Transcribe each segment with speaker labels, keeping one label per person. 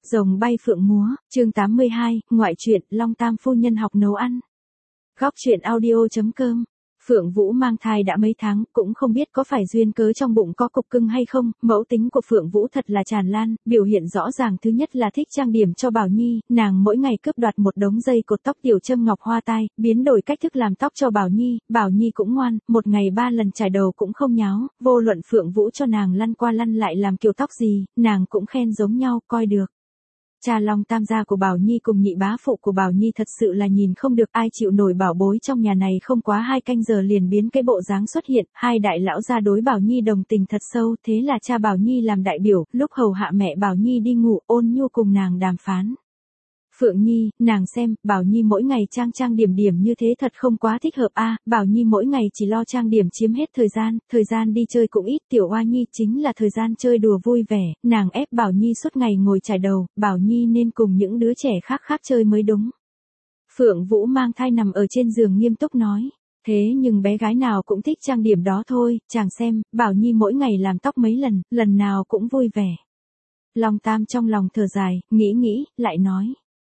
Speaker 1: Rồng bay phượng múa, chương 82, ngoại truyện, Long Tam phu nhân học nấu ăn. Góc truyện audio.com. Phượng Vũ mang thai đã mấy tháng, cũng không biết có phải duyên cớ trong bụng có cục cưng hay không, mẫu tính của Phượng Vũ thật là tràn lan, biểu hiện rõ ràng thứ nhất là thích trang điểm cho Bảo Nhi, nàng mỗi ngày cướp đoạt một đống dây cột tóc tiểu châm ngọc hoa tai, biến đổi cách thức làm tóc cho Bảo Nhi cũng ngoan, một ngày 3 lần chải đầu cũng không nháo, vô luận Phượng Vũ cho nàng lăn qua lăn lại làm kiểu tóc gì, nàng cũng khen giống nhau, coi được. Cha Long Tam gia của Bảo Nhi cùng nhị bá phụ của Bảo Nhi thật sự là nhìn không được, ai chịu nổi bảo bối trong nhà này, không quá 2 canh giờ liền biến cái bộ dáng xuất hiện, hai đại lão gia đối Bảo Nhi đồng tình thật sâu, thế là cha Bảo Nhi làm đại biểu, lúc hầu hạ mẹ Bảo Nhi đi ngủ, ôn nhu cùng nàng đàm phán. Phượng Nhi, nàng xem, Bảo Nhi mỗi ngày trang điểm như thế thật không quá thích hợp a. Bảo Nhi mỗi ngày chỉ lo trang điểm chiếm hết thời gian đi chơi cũng ít, tiểu Oa Nhi chính là thời gian chơi đùa vui vẻ, nàng ép Bảo Nhi suốt ngày ngồi chải đầu, Bảo Nhi nên cùng những đứa trẻ khác chơi mới đúng. Phượng Vũ mang thai nằm ở trên giường nghiêm túc nói. Thế nhưng bé gái nào cũng thích trang điểm đó thôi, chàng xem, Bảo Nhi mỗi ngày làm tóc mấy lần nào cũng vui vẻ. Long Tam trong lòng thở dài, nghĩ, lại nói.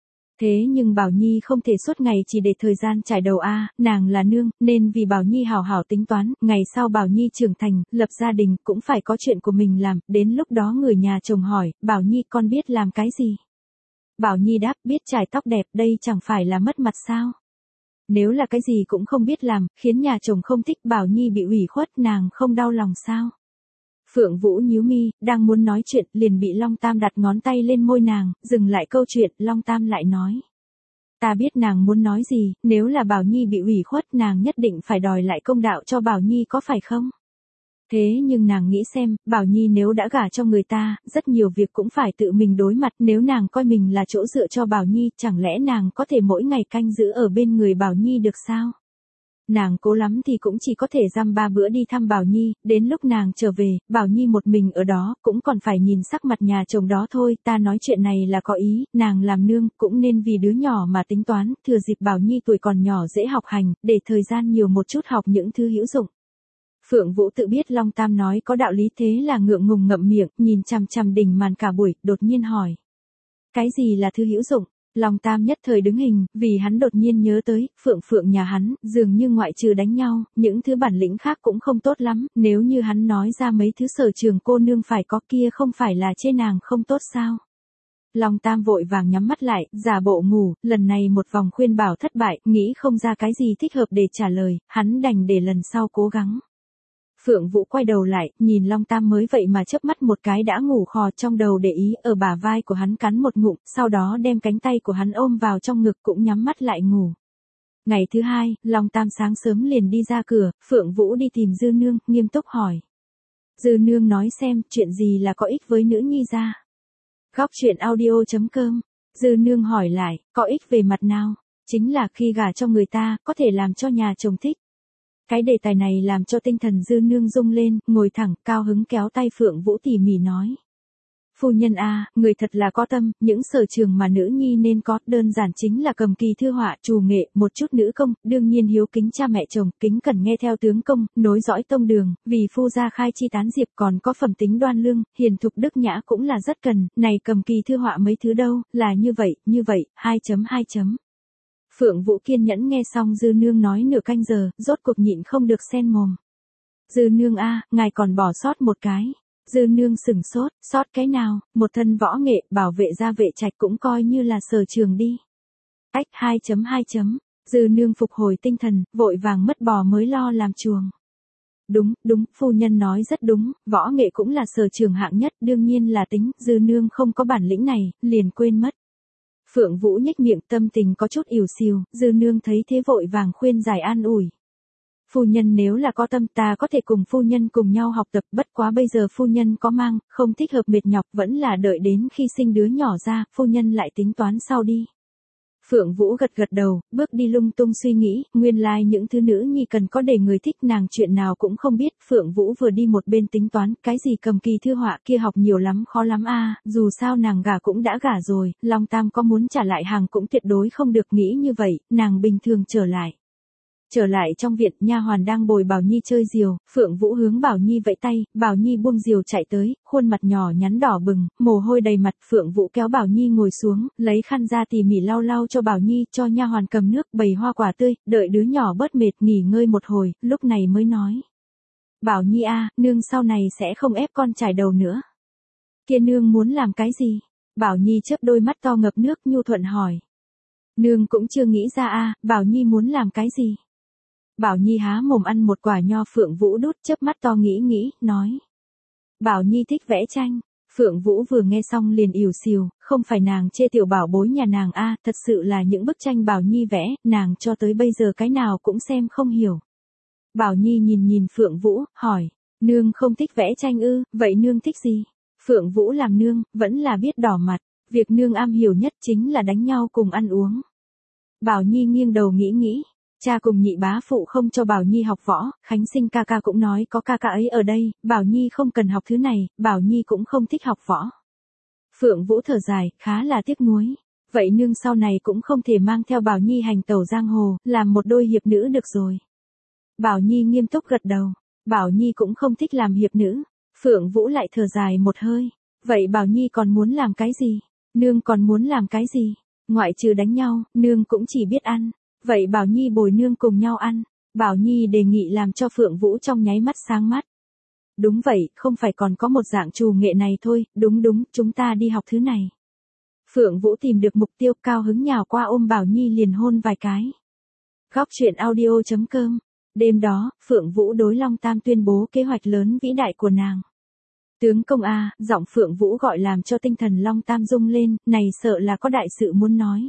Speaker 1: Thế nhưng Bảo Nhi không thể suốt ngày chỉ để thời gian chải đầu a, nàng là nương, nên vì Bảo Nhi hảo hảo tính toán, ngày sau Bảo Nhi trưởng thành, lập gia đình, cũng phải có chuyện của mình làm, đến lúc đó người nhà chồng hỏi, Bảo Nhi con biết làm cái gì? Bảo Nhi đáp, biết chải tóc đẹp, đây chẳng phải là mất mặt sao? Nếu là cái gì cũng không biết làm, khiến nhà chồng không thích, Bảo Nhi bị ủy khuất, nàng không đau lòng sao? Phượng Vũ nhíu mi, đang muốn nói chuyện, liền bị Long Tam đặt ngón tay lên môi nàng, dừng lại câu chuyện, Long Tam lại nói. Ta biết nàng muốn nói gì, nếu là Bảo Nhi bị ủy khuất, nàng nhất định phải đòi lại công đạo cho Bảo Nhi có phải không? Thế nhưng nàng nghĩ xem, Bảo Nhi nếu đã gả cho người ta, rất nhiều việc cũng phải tự mình đối mặt, nếu nàng coi mình là chỗ dựa cho Bảo Nhi, chẳng lẽ nàng có thể mỗi ngày canh giữ ở bên người Bảo Nhi được sao? Nàng cố lắm thì cũng chỉ có thể dăm 3 bữa đi thăm Bảo Nhi, đến lúc nàng trở về, Bảo Nhi một mình ở đó, cũng còn phải nhìn sắc mặt nhà chồng đó thôi, ta nói chuyện này là có ý, nàng làm nương, cũng nên vì đứa nhỏ mà tính toán, thừa dịp Bảo Nhi tuổi còn nhỏ dễ học hành, để thời gian nhiều một chút học những thứ hữu dụng. Phượng Vũ tự biết Long Tam nói có đạo lý, thế là ngượng ngùng ngậm miệng, nhìn chằm đỉnh màn cả buổi, đột nhiên hỏi. Cái gì là thứ hữu dụng? Long Tam nhất thời đứng hình, vì hắn đột nhiên nhớ tới, Phượng nhà hắn, dường như ngoại trừ đánh nhau, những thứ bản lĩnh khác cũng không tốt lắm, nếu như hắn nói ra mấy thứ sở trường cô nương phải có kia không phải là chê nàng không tốt sao? Long Tam vội vàng nhắm mắt lại, giả bộ ngủ, lần này một vòng khuyên bảo thất bại, nghĩ không ra cái gì thích hợp để trả lời, hắn đành để lần sau cố gắng. Phượng Vũ quay đầu lại, nhìn Long Tam mới vậy mà chớp mắt một cái đã ngủ khò, trong đầu để ý, ở bả vai của hắn cắn một ngụm, sau đó đem cánh tay của hắn ôm vào trong ngực, cũng nhắm mắt lại ngủ. Ngày thứ 2, Long Tam sáng sớm liền đi ra cửa, Phượng Vũ đi tìm Dư Nương, nghiêm túc hỏi. Dư Nương nói xem, chuyện gì là có ích với nữ nhi gia? Góc truyện audio.com. Dư Nương hỏi lại, có ích về mặt nào? Chính là khi gả cho người ta, có thể làm cho nhà chồng thích. Cái đề tài này làm cho tinh thần Dư Nương rung lên, ngồi thẳng, cao hứng kéo tay Phượng Vũ tỉ mỉ nói. Phu nhân a, người thật là có tâm, những sở trường mà nữ nhi nên có, đơn giản chính là cầm kỳ thư họa, trù nghệ, một chút nữ công, đương nhiên hiếu kính cha mẹ chồng, kính cẩn nghe theo tướng công, nối dõi tông đường, vì phu gia khai chi tán diệp, còn có phẩm tính đoan lương, hiền thục đức nhã cũng là rất cần, này cầm kỳ thư họa mấy thứ đâu, là như vậy, 2.2. Phượng Vũ kiên nhẫn nghe xong Dư Nương nói nửa canh giờ, rốt cuộc nhịn không được sen mồm. Dư Nương a, ngài còn bỏ sót một cái. Dư Nương sửng sốt, sót cái nào, một thân võ nghệ, bảo vệ gia vệ trạch cũng coi như là sở trường đi. Ách 2.2. Dư Nương phục hồi tinh thần, vội vàng mất bò mới lo làm chuồng. Đúng, phu nhân nói rất đúng, võ nghệ cũng là sở trường hạng nhất, đương nhiên là tính, Dư Nương không có bản lĩnh này, liền quên mất. Phượng Vũ nhếch miệng, tâm tình có chút ỉu xìu, Dư Nương thấy thế vội vàng khuyên giải an ủi. Phu nhân nếu là có tâm, ta có thể cùng phu nhân cùng nhau học tập, bất quá bây giờ phu nhân có mang, không thích hợp mệt nhọc, vẫn là đợi đến khi sinh đứa nhỏ ra, phu nhân lại tính toán sau đi. Phượng Vũ gật đầu, bước đi lung tung suy nghĩ, nguyên lai những thứ nữ nhi cần có để người thích, nàng chuyện nào cũng không biết. Phượng Vũ vừa đi một bên tính toán, cái gì cầm kỳ thư họa kia học nhiều lắm, khó lắm a, dù sao nàng gả cũng đã gả rồi, Long Tam có muốn trả lại hàng cũng tuyệt đối không được, nghĩ như vậy, nàng bình thường trở lại. Trở lại trong viện, nha hoàn đang bồi Bảo Nhi chơi diều, Phượng Vũ hướng Bảo Nhi vẫy tay, Bảo Nhi buông diều chạy tới, khuôn mặt nhỏ nhắn đỏ bừng, mồ hôi đầy mặt, Phượng Vũ kéo Bảo Nhi ngồi xuống, lấy khăn ra tỉ mỉ lau lau cho Bảo Nhi, cho nha hoàn cầm nước, bày hoa quả tươi, đợi đứa nhỏ bớt mệt nghỉ ngơi một hồi, lúc này mới nói. Bảo Nhi a, nương sau này sẽ không ép con chải đầu nữa. Kia nương muốn làm cái gì? Bảo Nhi chớp đôi mắt to ngập nước nhu thuận hỏi. Nương cũng chưa nghĩ ra a, Bảo Nhi muốn làm cái gì? Bảo Nhi há mồm ăn một quả nho, Phượng Vũ đút chớp mắt to nghĩ, nói. Bảo Nhi thích vẽ tranh. Phượng Vũ vừa nghe xong liền ỉu xìu, không phải nàng chê tiểu bảo bối nhà nàng a, thật sự là những bức tranh Bảo Nhi vẽ, nàng cho tới bây giờ cái nào cũng xem không hiểu. Bảo Nhi nhìn Phượng Vũ, hỏi, nương không thích vẽ tranh ư, vậy nương thích gì? Phượng Vũ làm nương, vẫn là biết đỏ mặt, việc nương am hiểu nhất chính là đánh nhau cùng ăn uống. Bảo Nhi nghiêng đầu nghĩ, cha cùng nhị bá phụ không cho Bảo Nhi học võ, Khánh Sinh ca ca cũng nói có ca ca ấy ở đây, Bảo Nhi không cần học thứ này, Bảo Nhi cũng không thích học võ. Phượng Vũ thở dài, khá là tiếc nuối. Vậy nương sau này cũng không thể mang theo Bảo Nhi hành tẩu giang hồ, làm một đôi hiệp nữ được rồi. Bảo Nhi nghiêm túc gật đầu, Bảo Nhi cũng không thích làm hiệp nữ. Phượng Vũ lại thở dài một hơi, vậy Bảo Nhi còn muốn làm cái gì? Nương còn muốn làm cái gì? Ngoại trừ đánh nhau, nương cũng chỉ biết ăn. Vậy Bảo Nhi bồi nương cùng nhau ăn. Bảo Nhi đề nghị làm cho Phượng Vũ trong nháy mắt sáng mắt. Đúng vậy, không phải còn có một dạng trù nghệ này thôi, đúng, chúng ta đi học thứ này. Phượng Vũ tìm được mục tiêu, cao hứng nhào qua ôm Bảo Nhi liền hôn vài cái. Góc truyện audio.com. Đêm đó, Phượng Vũ đối Long Tam tuyên bố kế hoạch lớn vĩ đại của nàng. Tướng công a, giọng Phượng Vũ gọi làm cho tinh thần Long Tam rung lên, này sợ là có đại sự muốn nói.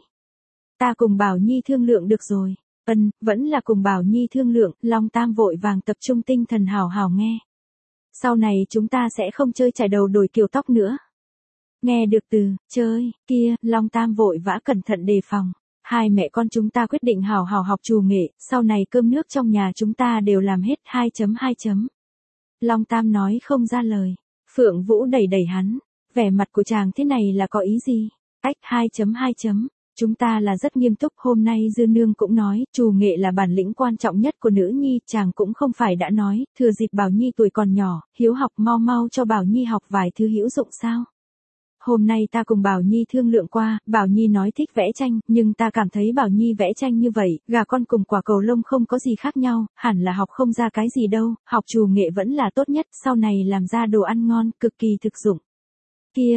Speaker 1: Ta cùng Bảo Nhi thương lượng được rồi. Vẫn là cùng Bảo Nhi thương lượng, Long Tam vội vàng tập trung tinh thần hào hào nghe. Sau này chúng ta sẽ không chơi chải đầu đổi kiểu tóc nữa. Nghe được từ, chơi, kia, Long Tam vội vã cẩn thận đề phòng. Hai mẹ con chúng ta quyết định hào hào học trù nghệ, sau này cơm nước trong nhà chúng ta đều làm hết 2.2. Long Tam nói không ra lời. Phượng Vũ đẩy hắn. Vẻ mặt của chàng thế này là có ý gì? Ách 2.2. Chúng ta là rất nghiêm túc, hôm nay Dư Nương cũng nói, trù nghệ là bản lĩnh quan trọng nhất của nữ nhi, chàng cũng không phải đã nói, thừa dịp Bảo Nhi tuổi còn nhỏ, hiếu học mau cho Bảo Nhi học vài thứ hữu dụng sao? Hôm nay ta cùng Bảo Nhi thương lượng qua, Bảo Nhi nói thích vẽ tranh, nhưng ta cảm thấy Bảo Nhi vẽ tranh như vậy, gà con cùng quả cầu lông không có gì khác nhau, hẳn là học không ra cái gì đâu, học trù nghệ vẫn là tốt nhất, sau này làm ra đồ ăn ngon, cực kỳ thực dụng. Kia,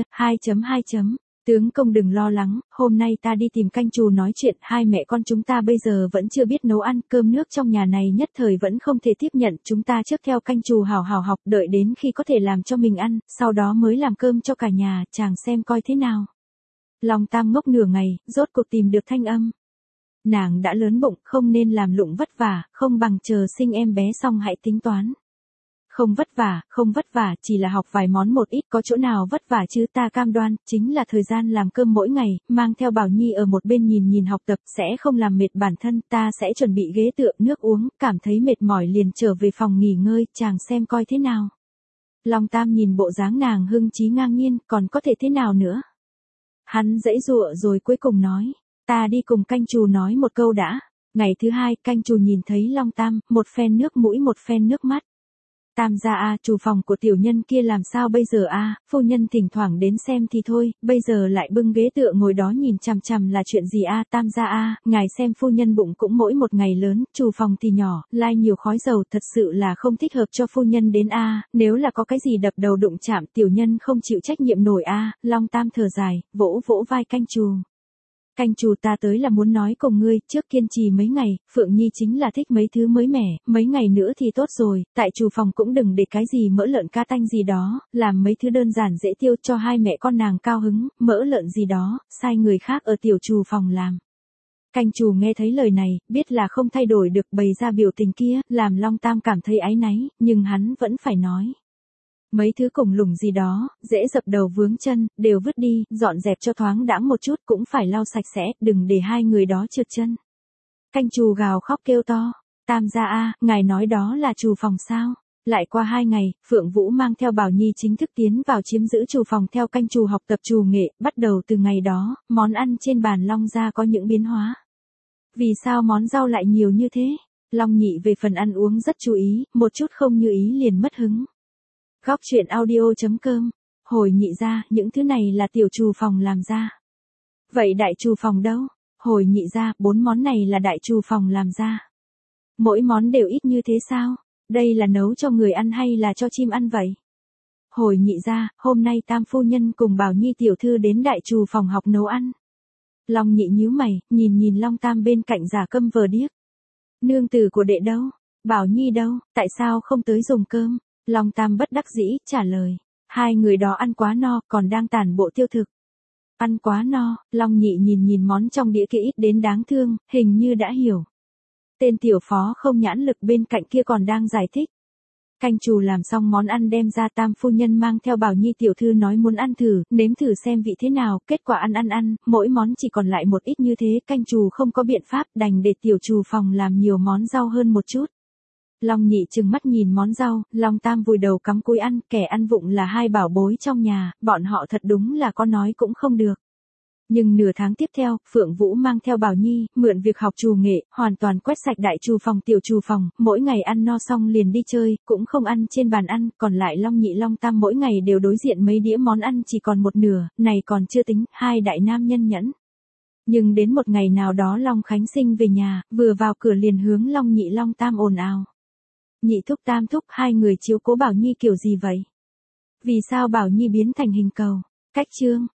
Speaker 1: 2.2. Tướng công đừng lo lắng, hôm nay ta đi tìm canh trù nói chuyện, hai mẹ con chúng ta bây giờ vẫn chưa biết nấu ăn, cơm nước trong nhà này nhất thời vẫn không thể tiếp nhận, chúng ta trước theo canh trù hào hào học, đợi đến khi có thể làm cho mình ăn, sau đó mới làm cơm cho cả nhà, chàng xem coi thế nào. Long Tam ngốc nửa ngày, rốt cuộc tìm được thanh âm. Nàng đã lớn bụng, không nên làm lụng vất vả, không bằng chờ sinh em bé xong hãy tính toán. Không vất vả, chỉ là học vài món một ít, có chỗ nào vất vả chứ, ta cam đoan, chính là thời gian làm cơm mỗi ngày, mang theo Bảo Nhi ở một bên nhìn học tập, sẽ không làm mệt bản thân, ta sẽ chuẩn bị ghế tựa, nước uống, cảm thấy mệt mỏi liền trở về phòng nghỉ ngơi, chàng xem coi thế nào. Long Tam nhìn bộ dáng nàng hưng trí ngang nhiên, còn có thể thế nào nữa. Hắn giãy giụa rồi cuối cùng nói, ta đi cùng canh trù nói một câu đã. Ngày thứ hai, canh trù nhìn thấy Long Tam, một phen nước mũi một phen nước mắt. Tam gia a, chủ phòng của tiểu nhân kia làm sao bây giờ a, phu nhân thỉnh thoảng đến xem thì thôi, bây giờ lại bưng ghế tựa ngồi đó nhìn chằm chằm là chuyện gì a, Tam gia a, ngài xem phu nhân bụng cũng mỗi một ngày lớn, chủ phòng thì nhỏ, lai nhiều khói dầu, thật sự là không thích hợp cho phu nhân đến a, nếu là có cái gì đập đầu đụng chạm tiểu nhân không chịu trách nhiệm nổi a. Long Tam thở dài, vỗ vai canh trù. Canh trù, ta tới là muốn nói cùng ngươi, trước kiên trì mấy ngày, Phượng Nhi chính là thích mấy thứ mới mẻ, mấy ngày nữa thì tốt rồi, tại chủ phòng cũng đừng để cái gì mỡ lợn ca tanh gì đó, làm mấy thứ đơn giản dễ tiêu cho hai mẹ con nàng cao hứng, mỡ lợn gì đó, sai người khác ở tiểu chủ phòng làm. Canh trù nghe thấy lời này, biết là không thay đổi được, bày ra biểu tình kia, làm Long Tam cảm thấy áy náy, nhưng hắn vẫn phải nói. Mấy thứ củng lủng gì đó, dễ dập đầu vướng chân, đều vứt đi, dọn dẹp cho thoáng đãng một chút, cũng phải lau sạch sẽ, đừng để hai người đó trượt chân. Canh trù gào khóc kêu to, Tam gia a, ngài nói đó là trù phòng sao? Lại qua 2 ngày, Phượng Vũ mang theo Bảo Nhi chính thức tiến vào chiếm giữ trù phòng theo canh trù học tập trù nghệ, bắt đầu từ ngày đó, món ăn trên bàn Long gia có những biến hóa. Vì sao món rau lại nhiều như thế? Long Nhị về phần ăn uống rất chú ý, một chút không như ý liền mất hứng. Góc truyện audio.com. Hồi nhị ra, những thứ này là tiểu trù phòng làm ra. Vậy đại trù phòng đâu? Hồi nhị ra, 4 món này là đại trù phòng làm ra. Mỗi món đều ít như thế sao? Đây là nấu cho người ăn hay là cho chim ăn vậy? Hồi nhị ra, hôm nay Tam phu nhân cùng Bảo Nhi tiểu thư đến đại trù phòng học nấu ăn. Long Nhị nhíu mày, nhìn Long Tam bên cạnh giả câm vờ điếc. Nương tử của đệ đâu? Bảo Nhi đâu? Tại sao không tới dùng cơm? Long Tam bất đắc dĩ, trả lời. Hai người đó ăn quá no, còn đang tản bộ tiêu thực. Ăn quá no, Long Nhị nhìn món trong đĩa kia ít đến đáng thương, hình như đã hiểu. Tên tiểu phó không nhãn lực bên cạnh kia còn đang giải thích. Canh chù làm xong món ăn đem ra, Tam phu nhân mang theo Bảo Nhi tiểu thư nói muốn ăn thử, nếm thử xem vị thế nào, kết quả ăn, mỗi món chỉ còn lại một ít như thế, canh chù không có biện pháp, đành để tiểu trù phòng làm nhiều món rau hơn một chút. Long Nhị trừng mắt nhìn món rau, Long Tam vùi đầu cắm cúi ăn, kẻ ăn vụng là hai bảo bối trong nhà, bọn họ thật đúng là có nói cũng không được. Nhưng nửa tháng tiếp theo, Phượng Vũ mang theo Bảo Nhi, mượn việc học trù nghệ, hoàn toàn quét sạch đại trù phòng tiểu trù phòng, mỗi ngày ăn no xong liền đi chơi, cũng không ăn trên bàn ăn, còn lại Long Nhị Long Tam mỗi ngày đều đối diện mấy đĩa món ăn chỉ còn một nửa, này còn chưa tính, hai đại nam nhân nhẫn. Nhưng đến một ngày nào đó Long Khánh Sinh về nhà, vừa vào cửa liền hướng Long Nhị Long Tam ồn ào. Nhị thúc Tam thúc, hai người chiếu cố Bảo Nhi kiểu gì vậy? Vì sao Bảo Nhi biến thành hình cầu? Cách chương.